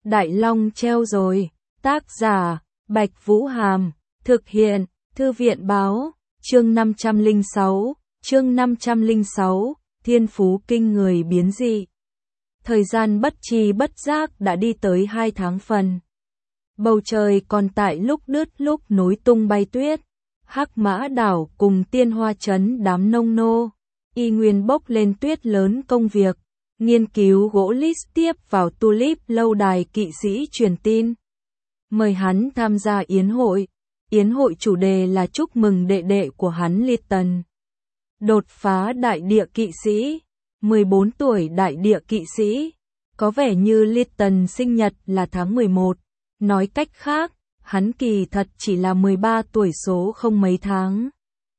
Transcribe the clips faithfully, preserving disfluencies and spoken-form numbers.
Đại Long treo rồi. Tác giả, Bạch Vũ Hàm. Thực hiện, Thư viện Báo. Chương năm trăm lẻ sáu. Chương năm trăm lẻ sáu. Thiên phú kinh người biến dị. Thời gian bất tri bất giác đã đi tới hai tháng phần. Bầu trời còn tại lúc đứt lúc nối tung bay tuyết. Hắc Mã Đảo cùng Tiên Hoa Trấn đám nông nô, y nguyên bốc lên tuyết lớn công việc, nghiên cứu gỗ lít tiếp vào Tulip lâu đài kỵ sĩ truyền tin. Mời hắn tham gia yến hội. Yến hội chủ đề là chúc mừng đệ đệ của hắn Lytton đột phá đại địa kỵ sĩ, mười bốn tuổi đại địa kỵ sĩ. Có vẻ như Lytton sinh nhật là tháng mười một, nói cách khác, hắn kỳ thật chỉ là mười ba tuổi số không mấy tháng.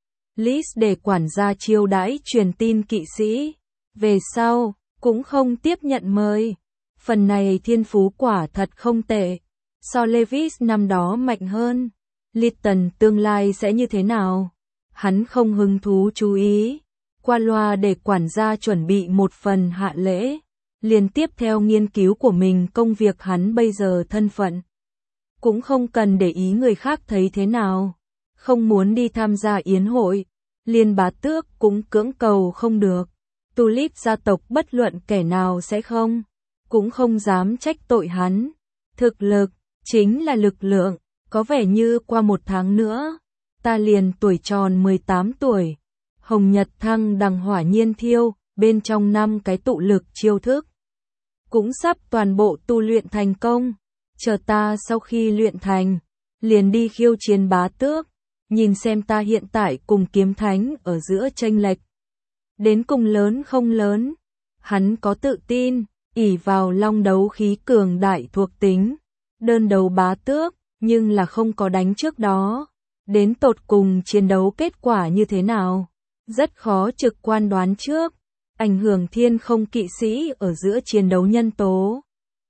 Liz để quản gia chiêu đãi truyền tin kỵ sĩ, về sau, cũng không tiếp nhận mời. Phần này thiên phú quả thật không tệ, so Levis năm đó mạnh hơn. Lytton tương lai sẽ như thế nào? Hắn không hứng thú chú ý, qua loa để quản gia chuẩn bị một phần hạ lễ, liền tiếp theo nghiên cứu của mình công việc hắn bây giờ thân phận. Cũng không cần để ý người khác thấy thế nào, không muốn đi tham gia yến hội, liền bá tước cũng cưỡng cầu không được. Tulip gia tộc bất luận kẻ nào sẽ không, cũng không dám trách tội hắn. Thực lực, chính là lực lượng, có vẻ như qua một tháng nữa, ta liền tuổi tròn mười tám tuổi. Hồng Nhật Thăng đằng hỏa nhiên thiêu, bên trong năm cái tụ lực chiêu thức. Cũng sắp toàn bộ tu luyện thành công. Chờ ta sau khi luyện thành, liền đi khiêu chiến bá tước, nhìn xem ta hiện tại cùng kiếm thánh ở giữa chênh lệch. Đến cùng lớn không lớn, hắn có tự tin, ỷ vào long đấu khí cường đại thuộc tính, đơn đấu bá tước, nhưng là không có đánh trước đó. Đến tột cùng chiến đấu kết quả như thế nào, rất khó trực quan đoán trước, ảnh hưởng thiên không kỵ sĩ ở giữa chiến đấu nhân tố.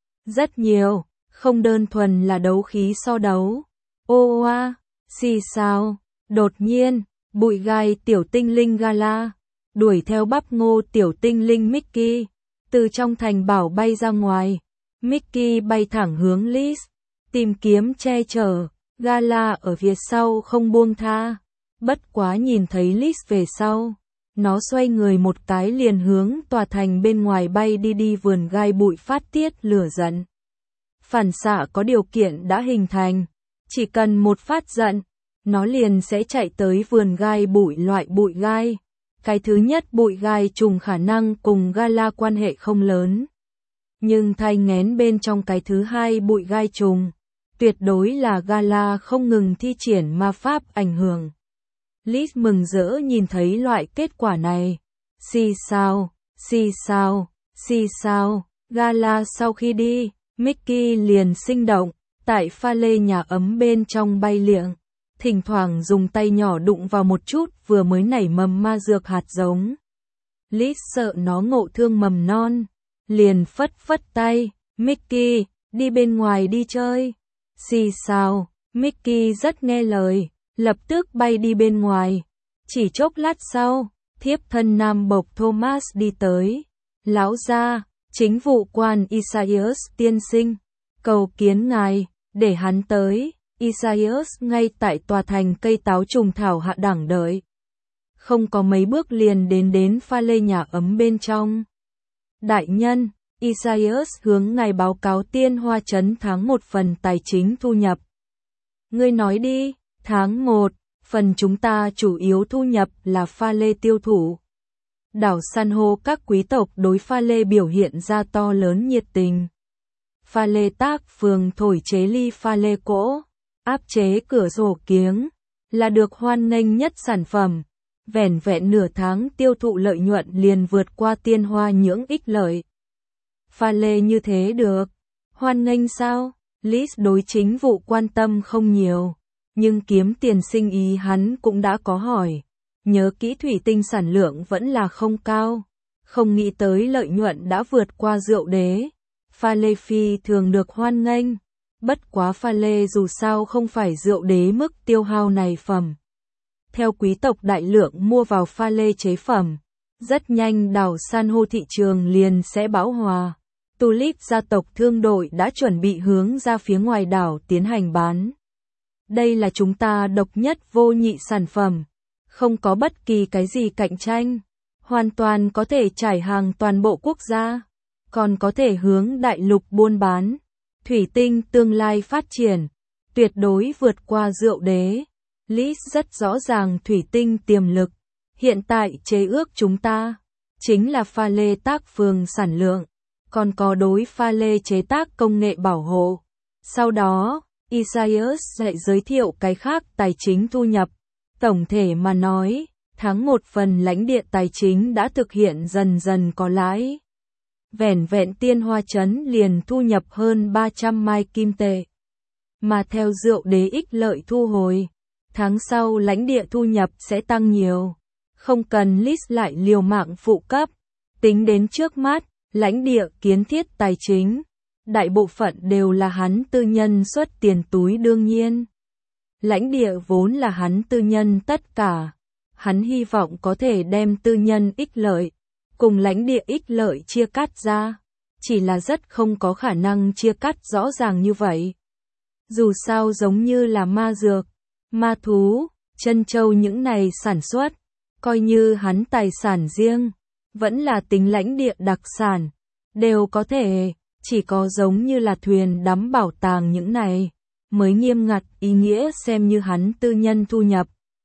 Rất nhiều. Không đơn thuần là đấu khí so đấu. Ô oa, xì sao, đột nhiên, bụi gai tiểu tinh linh Gala, đuổi theo bắp ngô tiểu tinh linh Mickey, từ trong thành bảo bay ra ngoài. Mickey bay thẳng hướng Liz, tìm kiếm che chở, Gala ở phía sau không buông tha. Bất quá nhìn thấy Liz về sau, nó xoay người một cái liền hướng tòa thành bên ngoài bay đi đi vườn gai bụi phát tiết lửa giận. Phản xạ có điều kiện đã hình thành, chỉ cần một phát giận, nó liền sẽ chạy tới vườn gai bụi loại bụi gai. Cái thứ nhất bụi gai trùng khả năng cùng Gala quan hệ không lớn, nhưng thai nghén bên trong cái thứ hai bụi gai trùng, tuyệt đối là Gala không ngừng thi triển ma pháp ảnh hưởng. Liz mừng rỡ nhìn thấy loại kết quả này. Xì sao, xì sao, xì sao, Gala sau khi đi, Mickey liền sinh động, tại pha lê nhà ấm bên trong bay liệng, thỉnh thoảng dùng tay nhỏ đụng vào một chút vừa mới nảy mầm ma dược hạt giống. Liz sợ nó ngộ thương mầm non, liền phất phất tay, Mickey, đi bên ngoài đi chơi. Xì sao, Mickey rất nghe lời, lập tức bay đi bên ngoài. Chỉ chốc lát sau, thiếp thân nam bộc Thomas đi tới. Lão gia, chính vụ quan Isaias tiên sinh, cầu kiến ngài, để hắn tới. Isaias ngay tại tòa thành cây táo trùng thảo hạ đẳng đợi. Không có mấy bước liền đến đến pha lê nhà ấm bên trong. Đại nhân, Isaias hướng ngài báo cáo Tiên Hoa Trấn tháng một phần tài chính thu nhập. Ngươi nói đi, tháng một, phần chúng ta chủ yếu thu nhập là pha lê tiêu thụ. Đảo san hô các quý tộc đối pha lê biểu hiện ra to lớn nhiệt tình. Pha lê tác phường thổi chế ly pha lê cỗ, áp chế cửa sổ kiếng, là được hoan nghênh nhất sản phẩm. Vẻn vẹn nửa tháng tiêu thụ lợi nhuận liền vượt qua Tiên Hoa những ích lợi. Pha lê như thế được, hoan nghênh sao? Liz đối chính vụ quan tâm không nhiều, nhưng kiếm tiền sinh ý hắn cũng đã có hỏi. Nhớ kỹ thủy tinh sản lượng vẫn là không cao, không nghĩ tới lợi nhuận đã vượt qua rượu đế. Pha lê phi thường được hoan nghênh, bất quá pha lê dù sao không phải rượu đế mức tiêu hao này phẩm. Theo quý tộc đại lượng mua vào pha lê chế phẩm, rất nhanh đảo san hô thị trường liền sẽ bão hòa. Tulip gia tộc thương đội đã chuẩn bị hướng ra phía ngoài đảo tiến hành bán. Đây là chúng ta độc nhất vô nhị sản phẩm, không có bất kỳ cái gì cạnh tranh, hoàn toàn có thể trải hàng toàn bộ quốc gia, còn có thể hướng đại lục buôn bán. Thủy tinh tương lai phát triển, tuyệt đối vượt qua rượu đế. Liz rất rõ ràng thủy tinh tiềm lực, hiện tại chế ước chúng ta, chính là pha lê tác phường sản lượng, còn có đối pha lê chế tác công nghệ bảo hộ. Sau đó, Isaias lại giới thiệu cái khác tài chính thu nhập. Tổng thể mà nói, tháng một phần lãnh địa tài chính đã thực hiện dần dần có lãi. Vẻn vẹn Tiên Hoa Trấn liền thu nhập hơn ba trăm mai kim tệ. Mà theo rượu đế ích lợi thu hồi, tháng sau lãnh địa thu nhập sẽ tăng nhiều. Không cần Liz lại liều mạng phụ cấp. Tính đến trước mắt, lãnh địa kiến thiết tài chính, đại bộ phận đều là hắn tư nhân xuất tiền túi đương nhiên. Lãnh địa vốn là hắn tư nhân tất cả. Hắn hy vọng có thể đem tư nhân ích lợi cùng lãnh địa ích lợi chia cắt ra, chỉ là rất không có khả năng chia cắt rõ ràng như vậy. Dù sao giống như là ma dược, ma thú, chân châu những này sản xuất, coi như hắn tài sản riêng, vẫn là tính lãnh địa đặc sản, đều có thể, chỉ có giống như là thuyền đắm bảo tàng những này, mới nghiêm ngặt ý nghĩa xem như hắn tư nhân thu nhập.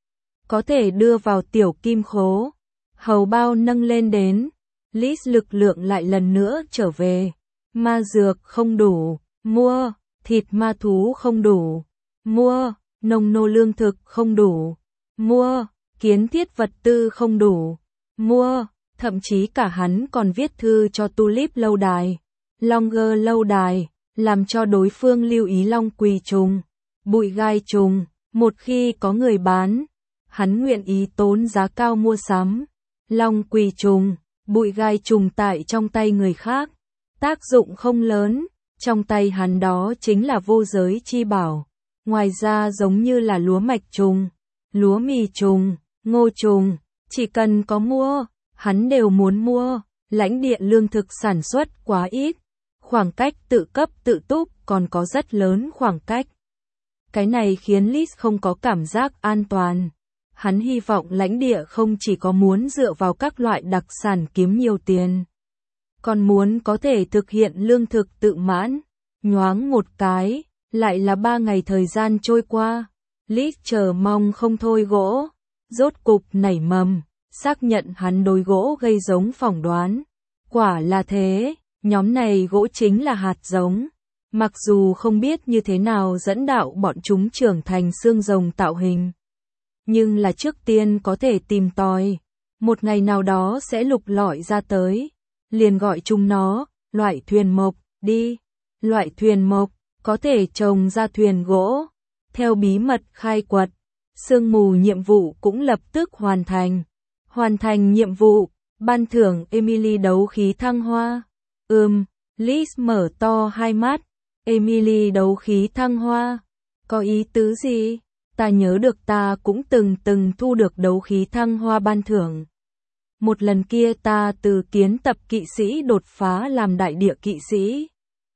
Có thể đưa vào tiểu kim khố. Hầu bao nâng lên đến, Liz lực lượng lại lần nữa trở về. Ma dược không đủ, mua, thịt ma thú không đủ, mua, nông nô lương thực không đủ, mua, kiến thiết vật tư không đủ, mua, thậm chí cả hắn còn viết thư cho Tulip lâu đài, Longer lâu đài, làm cho đối phương lưu ý long quỳ trùng, bụi gai trùng, một khi có người bán, hắn nguyện ý tốn giá cao mua sắm. Long quỳ trùng, bụi gai trùng tại trong tay người khác, tác dụng không lớn, trong tay hắn đó chính là vô giới chi bảo. Ngoài ra giống như là lúa mạch trùng, lúa mì trùng, ngô trùng, chỉ cần có mua, hắn đều muốn mua. Lãnh địa lương thực sản xuất quá ít, khoảng cách tự cấp tự túc còn có rất lớn khoảng cách. Cái này khiến Liz không có cảm giác an toàn. Hắn hy vọng lãnh địa không chỉ có muốn dựa vào các loại đặc sản kiếm nhiều tiền, còn muốn có thể thực hiện lương thực tự mãn. Nhoáng một cái, lại là ba ngày thời gian trôi qua. Liz chờ mong không thôi gỗ, rốt cục nảy mầm, xác nhận hắn đối gỗ gây giống phỏng đoán. Quả là thế, nhóm này gỗ chính là hạt giống. Mặc dù không biết như thế nào dẫn đạo bọn chúng trưởng thành xương rồng tạo hình, nhưng là trước tiên có thể tìm tòi, một ngày nào đó sẽ lục lọi ra tới, liền gọi chúng nó, loại thuyền mộc, đi. Loại thuyền mộc, có thể trồng ra thuyền gỗ. Theo bí mật khai quật, sương mù nhiệm vụ cũng lập tức hoàn thành. Hoàn thành nhiệm vụ, ban thưởng Emily đấu khí thăng hoa. Ừm, Liz mở to hai mắt, Emily đấu khí thăng hoa, có ý tứ gì? Ta nhớ được ta cũng từng từng thu được đấu khí thăng hoa ban thưởng. Một lần kia ta từ kiến tập kỵ sĩ đột phá làm đại địa kỵ sĩ.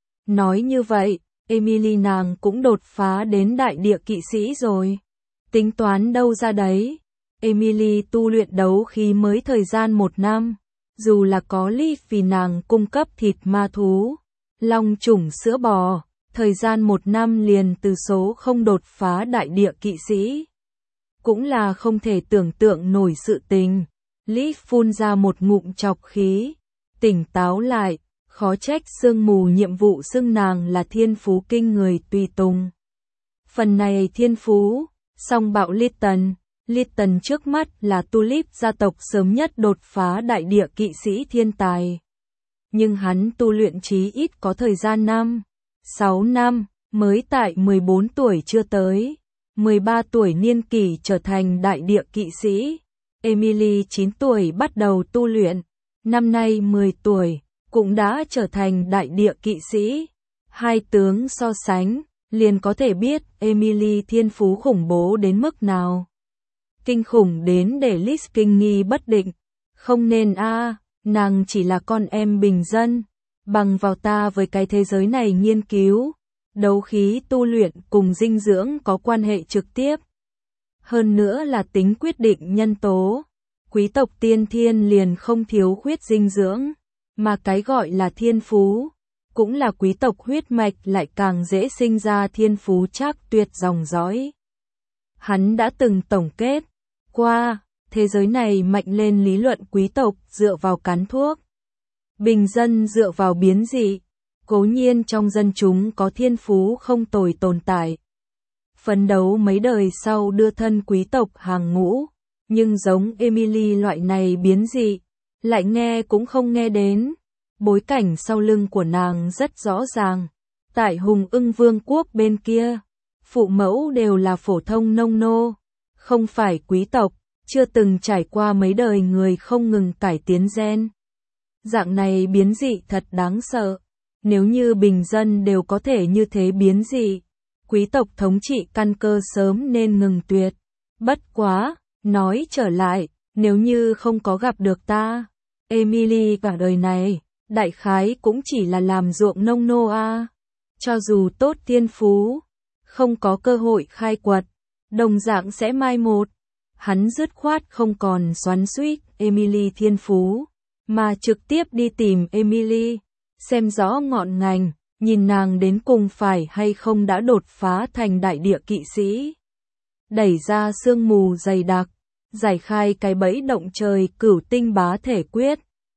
Nói như vậy, Emily nàng cũng đột phá đến đại địa kỵ sĩ rồi. Tính toán đâu ra đấy. Emily tu luyện đấu khí mới thời gian một năm. Dù là có Liv vì nàng cung cấp thịt ma thú, long chủng sữa bò, thời gian một năm liền từ số không đột phá đại địa kỵ sĩ. Cũng là không thể tưởng tượng nổi sự tình. Liv phun ra một ngụm trọc khí, tỉnh táo lại, khó trách sương mù nhiệm vụ xưng nàng là thiên phú kinh người tùy tùng. Phần này thiên phú, song bạo Lytton. Lytton trước mắt là Tulip gia tộc sớm nhất đột phá đại địa kỵ sĩ thiên tài. Nhưng hắn tu luyện chí ít có thời gian năm, sáu năm, mới tại mười bốn tuổi chưa tới, mười ba tuổi niên kỷ trở thành đại địa kỵ sĩ. Emily chín tuổi bắt đầu tu luyện, năm nay mười tuổi, cũng đã trở thành đại địa kỵ sĩ. Hai tướng so sánh, liền có thể biết Emily thiên phú khủng bố đến mức nào. Kinh khủng đến để Liz kinh nghi bất định. Không nên a, à, nàng chỉ là con em bình dân. bằng vào ta với cái thế giới này nghiên cứu, đấu khí tu luyện cùng dinh dưỡng có quan hệ trực tiếp. Hơn nữa là tính quyết định nhân tố. Quý tộc tiên thiên liền không thiếu khuyết dinh dưỡng, mà cái gọi là thiên phú, cũng là quý tộc huyết mạch lại càng dễ sinh ra thiên phú trác tuyệt dòng dõi. Hắn đã từng tổng kết qua, thế giới này mạnh lên lý luận quý tộc dựa vào cắn thuốc, bình dân dựa vào biến dị. Cố nhiên trong dân chúng có thiên phú không tồi tồn tại, phấn đấu mấy đời sau đưa thân quý tộc hàng ngũ, nhưng giống Emily loại này biến dị, lại nghe cũng không nghe đến. Bối cảnh sau lưng của nàng rất rõ ràng. Tại Hùng Ưng Vương quốc bên kia, phụ mẫu đều là phổ thông nông nô, không phải quý tộc, chưa từng trải qua mấy đời người không ngừng cải tiến gen. Dạng này biến dị thật đáng sợ. Nếu như bình dân đều có thể như thế biến dị, quý tộc thống trị căn cơ sớm nên ngừng tuyệt. Bất quá, nói trở lại, nếu như không có gặp được ta, Emily cả đời này, đại khái cũng chỉ là làm ruộng nông nô a. Cho dù tốt thiên phú, không có cơ hội khai quật, đồng dạng sẽ mai một. Hắn dứt khoát không còn xoắn xuýt Emily thiên phú, mà trực tiếp đi tìm Emily, xem rõ ngọn ngành, nhìn nàng đến cùng phải hay không đã đột phá thành đại địa kỵ sĩ. Đẩy ra sương mù dày đặc, giải khai cái bẫy động trời cửu tinh bá thể quyết.